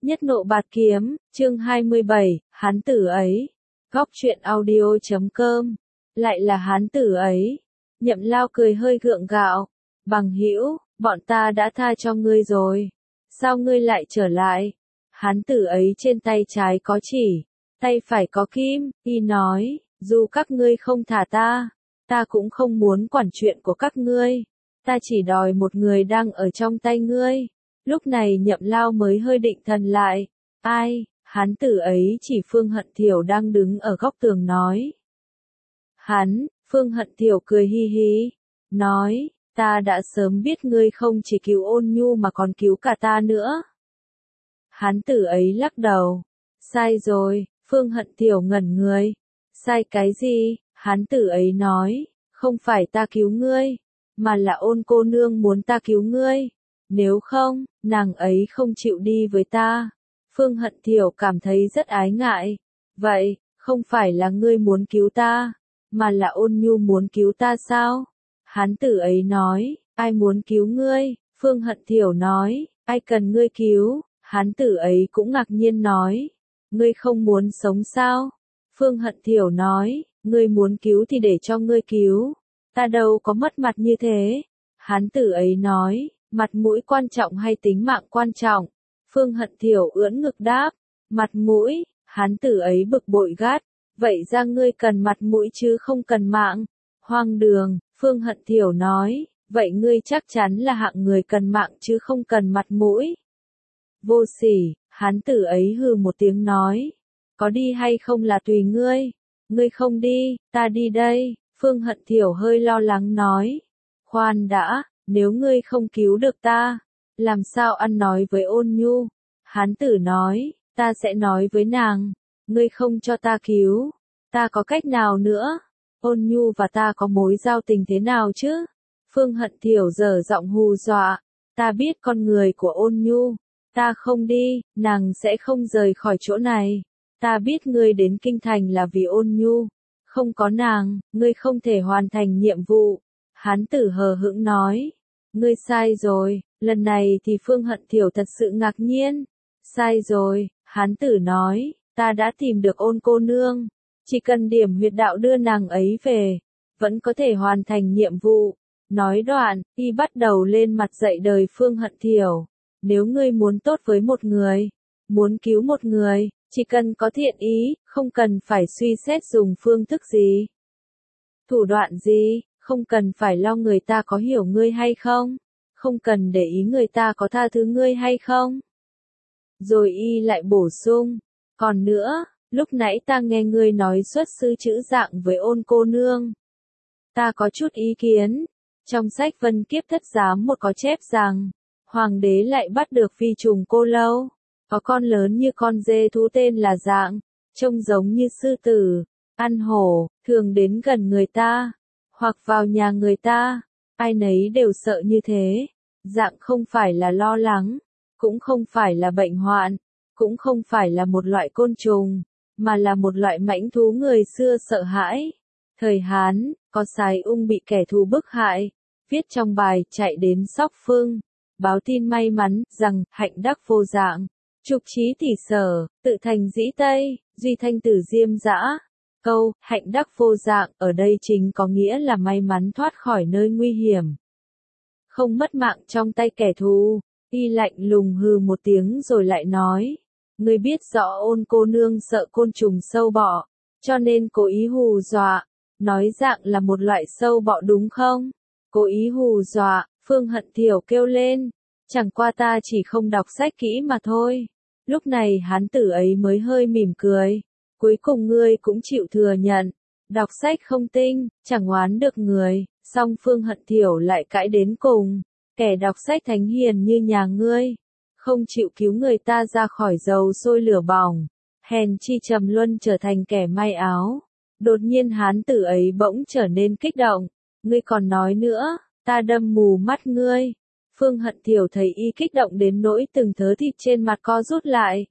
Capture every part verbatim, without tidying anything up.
Nhất nộ bạt kiếm, chương hai mươi bảy, hán tử ấy. Góc truyện audio chấm com. Lại là hán tử ấy. Nhậm Lao cười hơi gượng gạo. Bằng hữu, bọn ta đã tha cho ngươi rồi. Sao ngươi lại trở lại? Hán tử ấy trên tay trái có chỉ, tay phải có kim, y nói, dù các ngươi không thả ta, ta cũng không muốn quản chuyện của các ngươi. Ta chỉ đòi một người đang ở trong tay ngươi. Lúc này Nhậm Lao mới hơi định thần lại. Ai? Hán tử ấy chỉ Phương Hận Thiểu đang đứng ở góc tường nói. Hắn, Phương Hận Thiểu cười hi hi, nói, ta đã sớm biết ngươi không chỉ cứu Ôn Nhu mà còn cứu cả ta nữa. Hán tử ấy lắc đầu. Sai rồi, Phương Hận Thiểu ngẩn người. Sai cái gì? Hán tử ấy nói, không phải ta cứu ngươi, mà là Ôn cô nương muốn ta cứu ngươi. Nếu không, nàng ấy không chịu đi với ta. Phương Hận Thiểu cảm thấy rất ái ngại. Vậy, không phải là ngươi muốn cứu ta, mà là Ôn Nhu muốn cứu ta sao? Hán tử ấy nói, ai muốn cứu ngươi? Phương Hận Thiểu nói, ai cần ngươi cứu? Hán tử ấy cũng ngạc nhiên nói, ngươi không muốn sống sao? Phương Hận Thiểu nói, ngươi muốn cứu thì để cho ngươi cứu. Ta đâu có mất mặt như thế. Hán tử ấy nói, mặt mũi quan trọng hay tính mạng quan trọng? Phương Hận Thiểu ưỡn ngực đáp, mặt mũi. Hán tử ấy bực bội gắt, vậy ra ngươi cần mặt mũi chứ không cần mạng. Hoang đường. Phương Hận Thiểu nói, vậy ngươi chắc chắn là hạng người cần mạng chứ không cần mặt mũi. Vô sỉ. Hán tử ấy hừ một tiếng nói, có đi hay không là tùy ngươi. Ngươi không đi, ta đi đây. Phương Hận Thiểu hơi lo lắng nói, khoan đã, nếu ngươi không cứu được ta, làm sao ăn nói với Ôn Nhu? Hán tử nói, ta sẽ nói với nàng, ngươi không cho ta cứu, ta có cách nào nữa? Ôn Nhu và ta có mối giao tình thế nào chứ? Phương Hận Thiểu dở giọng hù dọa, ta biết con người của Ôn Nhu, ta không đi, nàng sẽ không rời khỏi chỗ này. Ta biết ngươi đến kinh thành là vì Ôn Nhu, không có nàng, ngươi không thể hoàn thành nhiệm vụ. Hán tử hờ hững nói, ngươi sai rồi. Lần này thì Phương Hận Thiểu thật sự ngạc nhiên. Sai rồi. Hán tử nói, ta đã tìm được Ôn cô nương, chỉ cần điểm huyệt đạo đưa nàng ấy về, vẫn có thể hoàn thành nhiệm vụ. Nói đoạn, y bắt đầu lên mặt dạy đời Phương Hận Thiểu. Nếu ngươi muốn tốt với một người, muốn cứu một người, chỉ cần có thiện ý, không cần phải suy xét dùng phương thức gì, thủ đoạn gì, không cần phải lo người ta có hiểu ngươi hay không, không cần để ý người ta có tha thứ ngươi hay không. Rồi y lại bổ sung, còn nữa, lúc nãy ta nghe ngươi nói xuất sư chữ dạng với Ôn cô nương. Ta có chút ý kiến. Trong sách Vân Kiếp Thất Giám một có chép rằng, hoàng đế lại bắt được phi trùng cô lâu, có con lớn như con dê thú tên là Dạng, trông giống như sư tử, ăn hổ, thường đến gần người ta, hoặc vào nhà người ta, ai nấy đều sợ như thế. Dạng không phải là lo lắng, cũng không phải là bệnh hoạn, cũng không phải là một loại côn trùng, mà là một loại mãnh thú người xưa sợ hãi. Thời Hán, có Sái Ung bị kẻ thù bức hại, viết trong bài chạy đến Sóc Phương, báo tin may mắn rằng hạnh đắc vô dạng, trục trí tỷ sở, tự thành dĩ Tây, duy thanh tử diêm dã. Câu hạnh đắc vô dạng ở đây chính có nghĩa là may mắn thoát khỏi nơi nguy hiểm, không mất mạng trong tay kẻ thù. Y lạnh lùng hừ một tiếng rồi lại nói, ngươi biết rõ Ôn cô nương sợ côn trùng sâu bọ, cho nên cố ý hù dọa, nói Dạng là một loại sâu bọ đúng không? Cố ý hù dọa. Phương Hận Thiểu kêu lên, chẳng qua ta chỉ không đọc sách kỹ mà thôi. Lúc này hán tử ấy mới hơi mỉm cười, cuối cùng ngươi cũng chịu thừa nhận, đọc sách không tinh, chẳng oán được người. Song Phương Hận Thiểu lại cãi đến cùng, kẻ đọc sách thánh hiền như nhà ngươi, không chịu cứu người ta ra khỏi dầu sôi lửa bỏng, hèn chi trầm luân trở thành kẻ may áo. Đột nhiên hán tử ấy bỗng trở nên kích động, ngươi còn nói nữa, ta đâm mù mắt ngươi. Phương Hận Thiểu thấy y kích động đến nỗi từng thớ thịt trên mặt co rút lại,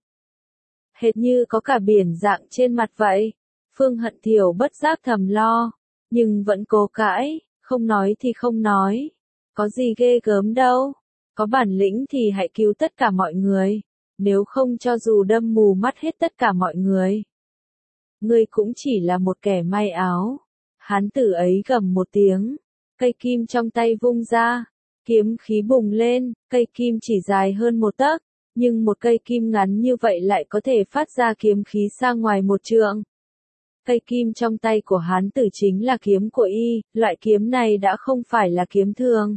hệt như có cả biển Dạng trên mặt vậy. Phương Hận Thiểu bất giác thầm lo, nhưng vẫn cố cãi, không nói thì không nói, có gì ghê gớm đâu, có bản lĩnh thì hãy cứu tất cả mọi người, nếu không cho dù đâm mù mắt hết tất cả mọi người. Ngươi cũng chỉ là một kẻ may áo. Hán tử ấy gầm một tiếng, cây kim trong tay vung ra, kiếm khí bùng lên, cây kim chỉ dài hơn một tấc, nhưng một cây kim ngắn như vậy lại có thể phát ra kiếm khí sang ngoài một trượng. Cây kim trong tay của hán tử chính là kiếm của y, loại kiếm này đã không phải là kiếm thường,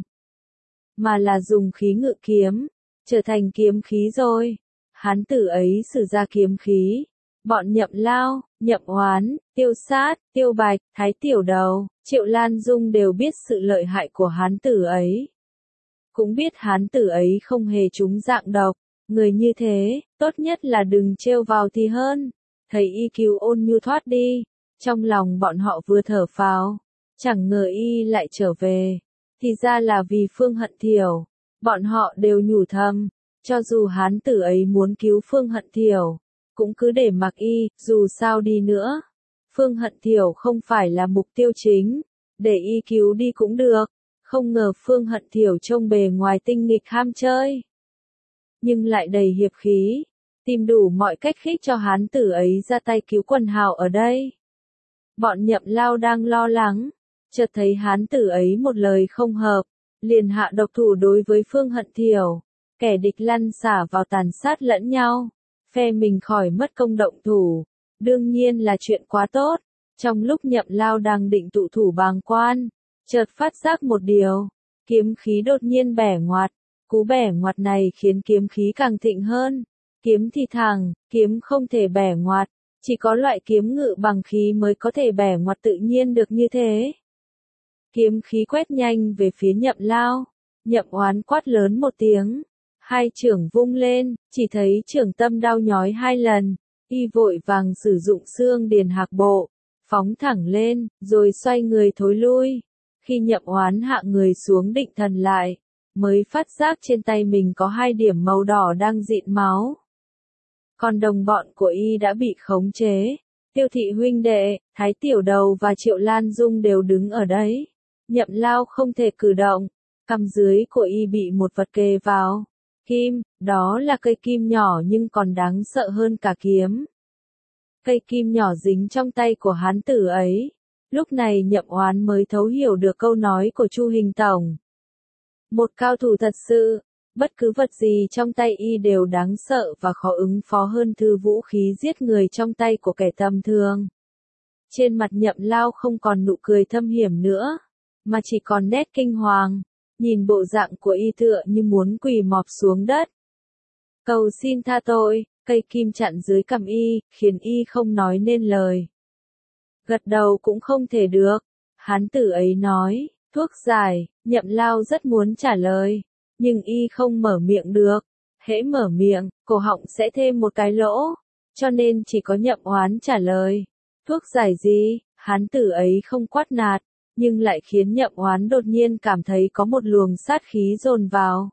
mà là dùng khí ngự kiếm, trở thành kiếm khí rồi. Hán tử ấy sử ra kiếm khí. Bọn Nhậm Lao, Nhậm Oán, Tiêu Sát, Tiêu Bạch, Thái Tiểu Đầu, Triệu Lan Dung đều biết sự lợi hại của hán tử ấy. Cũng biết hán tử ấy không hề trúng dạng độc. Người như thế, tốt nhất là đừng trêu vào thì hơn. Thấy y cứu Ôn Nhu thoát đi, trong lòng bọn họ vừa thở phào, chẳng ngờ y lại trở về. Thì ra là vì Phương Hận Thiểu. Bọn họ đều nhủ thầm, cho dù hán tử ấy muốn cứu Phương Hận Thiểu, cũng cứ để mặc y, dù sao đi nữa. Phương Hận Thiểu không phải là mục tiêu chính, để y cứu đi cũng được. Không ngờ Phương Hận Thiểu trông bề ngoài tinh nghịch ham chơi, nhưng lại đầy hiệp khí, tìm đủ mọi cách khích cho hán tử ấy ra tay cứu quần hào ở đây. Bọn Nhậm Lao đang lo lắng, chợt thấy hán tử ấy một lời không hợp, liền hạ độc thủ đối với Phương Hận Thiểu. Kẻ địch lăn xả vào tàn sát lẫn nhau, phe mình khỏi mất công động thủ, đương nhiên là chuyện quá tốt. Trong lúc Nhậm Lao đang định tụ thủ bàng quan, chợt phát giác một điều, kiếm khí đột nhiên bẻ ngoặt. Cú bẻ ngoặt này khiến kiếm khí càng thịnh hơn. Kiếm thì thẳng, kiếm không thể bẻ ngoặt, chỉ có loại kiếm ngự bằng khí mới có thể bẻ ngoặt tự nhiên được như thế. Kiếm khí quét nhanh về phía Nhậm Lao, Nhậm Oán quát lớn một tiếng, hai chưởng vung lên, chỉ thấy chưởng tâm đao nhói hai lần, y vội vàng sử dụng xương điền hạc bộ, phóng thẳng lên, rồi xoay người thối lui. Khi Nhậm Oán hạ người xuống định thần lại, mới phát giác trên tay mình có hai điểm màu đỏ đang dịn máu. Còn đồng bọn của y đã bị khống chế. Tiêu Thị huynh đệ, Thái Tiểu Đầu và Triệu Lan Dung đều đứng ở đấy. Nhậm Lao không thể cử động, cằm dưới của y bị một vật kề vào. Kim, đó là cây kim nhỏ nhưng còn đáng sợ hơn cả kiếm. Cây kim nhỏ dính trong tay của hán tử ấy. Lúc này Nhậm Oán mới thấu hiểu được câu nói của Chu Hình Tổng. Một cao thủ thật sự, bất cứ vật gì trong tay y đều đáng sợ và khó ứng phó hơn thứ vũ khí giết người trong tay của kẻ tầm thường. Trên mặt Nhậm Lao không còn nụ cười thâm hiểm nữa, mà chỉ còn nét kinh hoàng, nhìn bộ dạng của y tựa như muốn quỳ mọp xuống đất. Cầu xin tha tội, cây kim chặn dưới cằm y, khiến y không nói nên lời. Gật đầu cũng không thể được, hán tử ấy nói. Thuốc giải, Nhậm Lao rất muốn trả lời, nhưng y không mở miệng được. Hễ mở miệng, cổ họng sẽ thêm một cái lỗ, cho nên chỉ có Nhậm Oán trả lời. Thuốc giải gì? Hán tử ấy không quát nạt, nhưng lại khiến Nhậm Oán đột nhiên cảm thấy có một luồng sát khí dồn vào,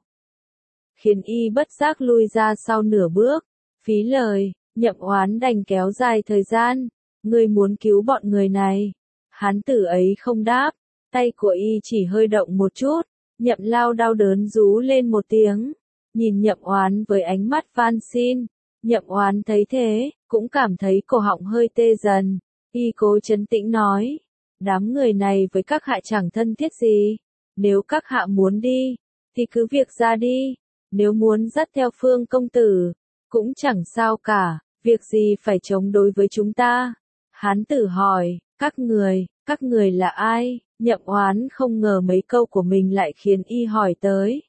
khiến y bất giác lui ra sau nửa bước. Phí lời, Nhậm Oán đành kéo dài thời gian. Ngươi muốn cứu bọn người này? Hán tử ấy không đáp. Tay của y chỉ hơi động một chút, Nhậm Lao đau đớn rú lên một tiếng, nhìn Nhậm Oán với ánh mắt van xin. Nhậm Oán thấy thế, cũng cảm thấy cổ họng hơi tê dần, y cố trấn tĩnh nói, đám người này với các hạ chẳng thân thiết gì, nếu các hạ muốn đi, thì cứ việc ra đi, nếu muốn dắt theo Phương công tử, cũng chẳng sao cả, việc gì phải chống đối với chúng ta. Hán tử hỏi, các người, các người là ai? Nhậm Oán không ngờ mấy câu của mình lại khiến y hỏi tới.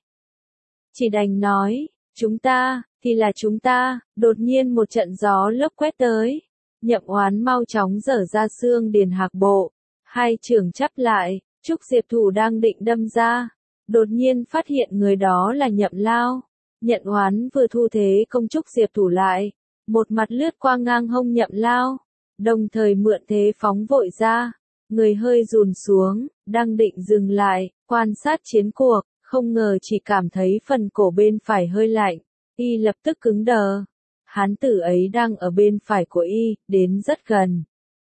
Chỉ đành nói, chúng ta, thì là chúng ta. Đột nhiên một trận gió lốc quét tới. Nhậm Oán mau chóng dở ra xương điền hạc bộ, hai chưởng chắp lại, Trúc Diệp thủ đang định đâm ra, đột nhiên phát hiện người đó là Nhậm Lao. Nhậm Oán vừa thu thế công Trúc Diệp thủ lại, một mặt lướt qua ngang hông Nhậm Lao, đồng thời mượn thế phóng vội ra. Người hơi rùn xuống, đang định dừng lại, quan sát chiến cuộc, không ngờ chỉ cảm thấy phần cổ bên phải hơi lạnh, y lập tức cứng đờ. Hán tử ấy đang ở bên phải của y, đến rất gần,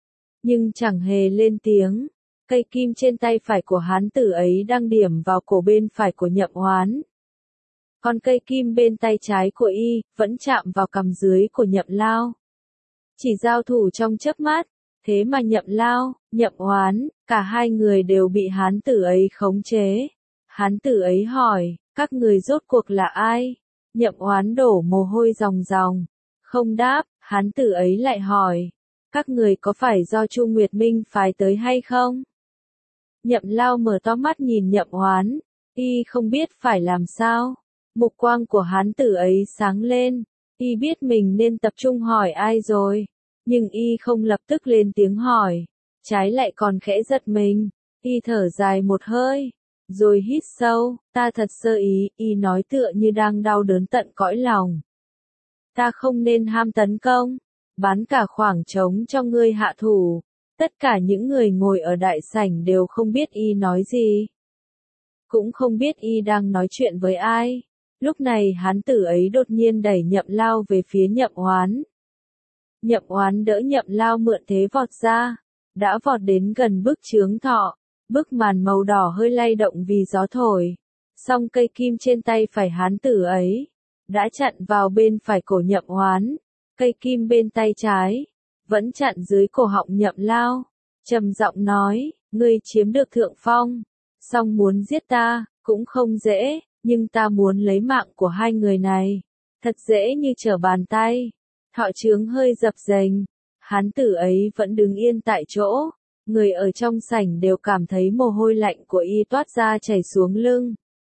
nhưng chẳng hề lên tiếng. Cây kim trên tay phải của hán tử ấy đang điểm vào cổ bên phải của Nhậm Oán. Con cây kim bên tay trái của y, vẫn chạm vào cằm dưới của Nhậm Lao. Chỉ giao thủ trong chớp mắt, thế mà Nhậm Lao, Nhậm Oán, cả hai người đều bị hán tử ấy khống chế. Hán tử ấy hỏi, các người rốt cuộc là ai? Nhậm Oán đổ mồ hôi ròng ròng, không đáp, hán tử ấy lại hỏi, các người có phải do Chu Nguyệt Minh phái tới hay không? Nhậm Lao mở to mắt nhìn Nhậm Oán, y không biết phải làm sao. Mục quang của hán tử ấy sáng lên, y biết mình nên tập trung hỏi ai rồi, nhưng y không lập tức lên tiếng hỏi, trái lại còn khẽ giật mình, y thở dài một hơi, rồi hít sâu, ta thật sơ ý, y nói tựa như đang đau đớn tận cõi lòng. Ta không nên ham tấn công, bán cả khoảng trống cho ngươi hạ thủ. Tất cả những người ngồi ở đại sảnh đều không biết y nói gì, cũng không biết y đang nói chuyện với ai. Lúc này hán tử ấy đột nhiên đẩy Nhậm Lao về phía Nhậm Oán. Nhậm Oán đỡ Nhậm Lao mượn thế vọt ra, đã vọt đến gần bức chướng thọ, bức màn màu đỏ hơi lay động vì gió thổi. Song cây kim trên tay phải hán tử ấy, đã chặn vào bên phải cổ Nhậm Oán, cây kim bên tay trái, vẫn chặn dưới cổ họng Nhậm Lao, trầm giọng nói, ngươi chiếm được thượng phong, song muốn giết ta, cũng không dễ. Nhưng ta muốn lấy mạng của hai người này, thật dễ như trở bàn tay. Thọ trướng hơi dập dềnh, hán tử ấy vẫn đứng yên tại chỗ, người ở trong sảnh đều cảm thấy mồ hôi lạnh của y toát ra chảy xuống lưng.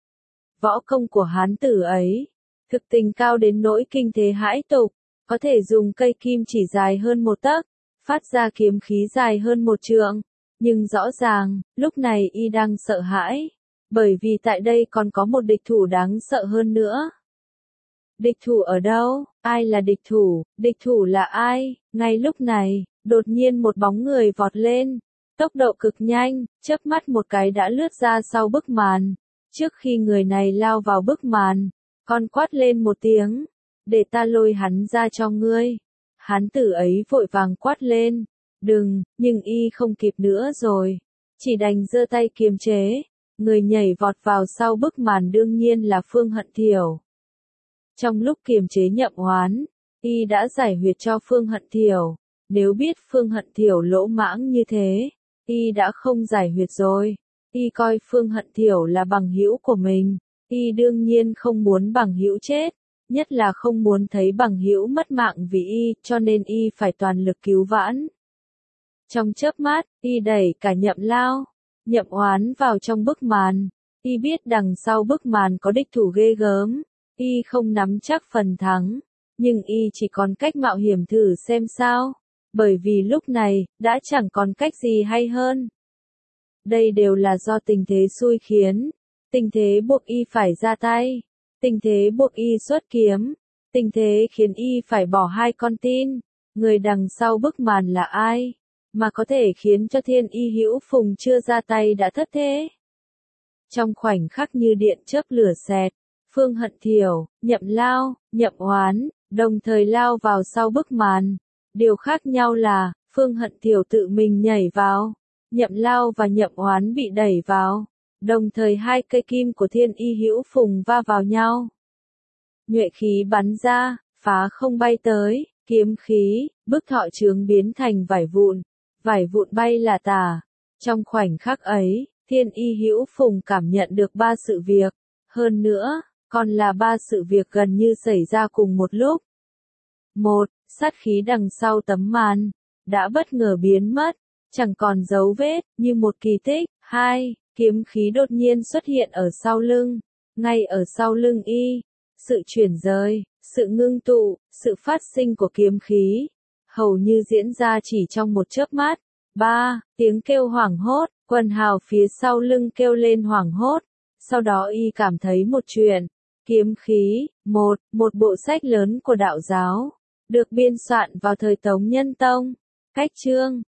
Võ công của hán tử ấy, thực tình cao đến nỗi kinh thế hãi tục, có thể dùng cây kim chỉ dài hơn một tấc, phát ra kiếm khí dài hơn một trượng, nhưng rõ ràng, lúc này y đang sợ hãi. Bởi vì tại đây còn có một địch thủ đáng sợ hơn nữa. Địch thủ ở đâu? Ai là địch thủ? Địch thủ là ai? Ngay lúc này, đột nhiên một bóng người vọt lên. Tốc độ cực nhanh, chớp mắt một cái đã lướt ra sau bức màn. Trước khi người này lao vào bức màn, con quát lên một tiếng. Để ta lôi hắn ra cho ngươi. Hán tử ấy vội vàng quát lên. Đừng, nhưng y không kịp nữa rồi. Chỉ đành giơ tay kiềm chế. Người nhảy vọt vào sau bức màn đương nhiên là Phương Hận Thiểu. Trong lúc kiềm chế Nhậm Oán, y đã giải huyệt cho Phương Hận Thiểu. Nếu biết Phương Hận Thiểu lỗ mãng như thế, y đã không giải huyệt rồi. Y coi Phương Hận Thiểu là bằng hữu của mình, y đương nhiên không muốn bằng hữu chết, nhất là không muốn thấy bằng hữu mất mạng vì y, cho nên y phải toàn lực cứu vãn. Trong chớp mắt, y đẩy cả Nhậm Lao, Nhậm Oán vào trong bức màn, y biết đằng sau bức màn có địch thủ ghê gớm, y không nắm chắc phần thắng, nhưng y chỉ còn cách mạo hiểm thử xem sao, bởi vì lúc này, đã chẳng còn cách gì hay hơn. Đây đều là do tình thế xui khiến, tình thế buộc y phải ra tay, tình thế buộc y xuất kiếm, tình thế khiến y phải bỏ hai con tin, người đằng sau bức màn là ai? Mà có thể khiến cho Thiên Y Hữu Phùng chưa ra tay đã thất thế. Trong khoảnh khắc như điện chớp lửa xẹt, Phương Hận Thiểu, Nhậm Lao, Nhậm Oán, đồng thời lao vào sau bức màn. Điều khác nhau là, Phương Hận Thiểu tự mình nhảy vào, Nhậm Lao và Nhậm Oán bị đẩy vào, đồng thời hai cây kim của Thiên Y Hữu Phùng va vào nhau. Nhuệ khí bắn ra, phá không bay tới, kiếm khí, bức thọ trướng biến thành vải vụn. Vải vụn bay là tả. Trong khoảnh khắc ấy, Thiên Y Hữu Phùng cảm nhận được ba sự việc. Hơn nữa, còn là ba sự việc gần như xảy ra cùng một lúc. Một, sát khí đằng sau tấm màn, đã bất ngờ biến mất, chẳng còn dấu vết, như một kỳ tích. Hai, kiếm khí đột nhiên xuất hiện ở sau lưng, ngay ở sau lưng y. Sự chuyển rời, sự ngưng tụ, sự phát sinh của kiếm khí. Hầu như diễn ra chỉ trong một chớp mắt. Ba, tiếng kêu hoảng hốt, quần hào phía sau lưng kêu lên hoảng hốt. Sau đó y cảm thấy một chuyện. Kiếm khí, một, một bộ sách lớn của đạo giáo, được biên soạn vào thời Tống Nhân Tông. Cách chương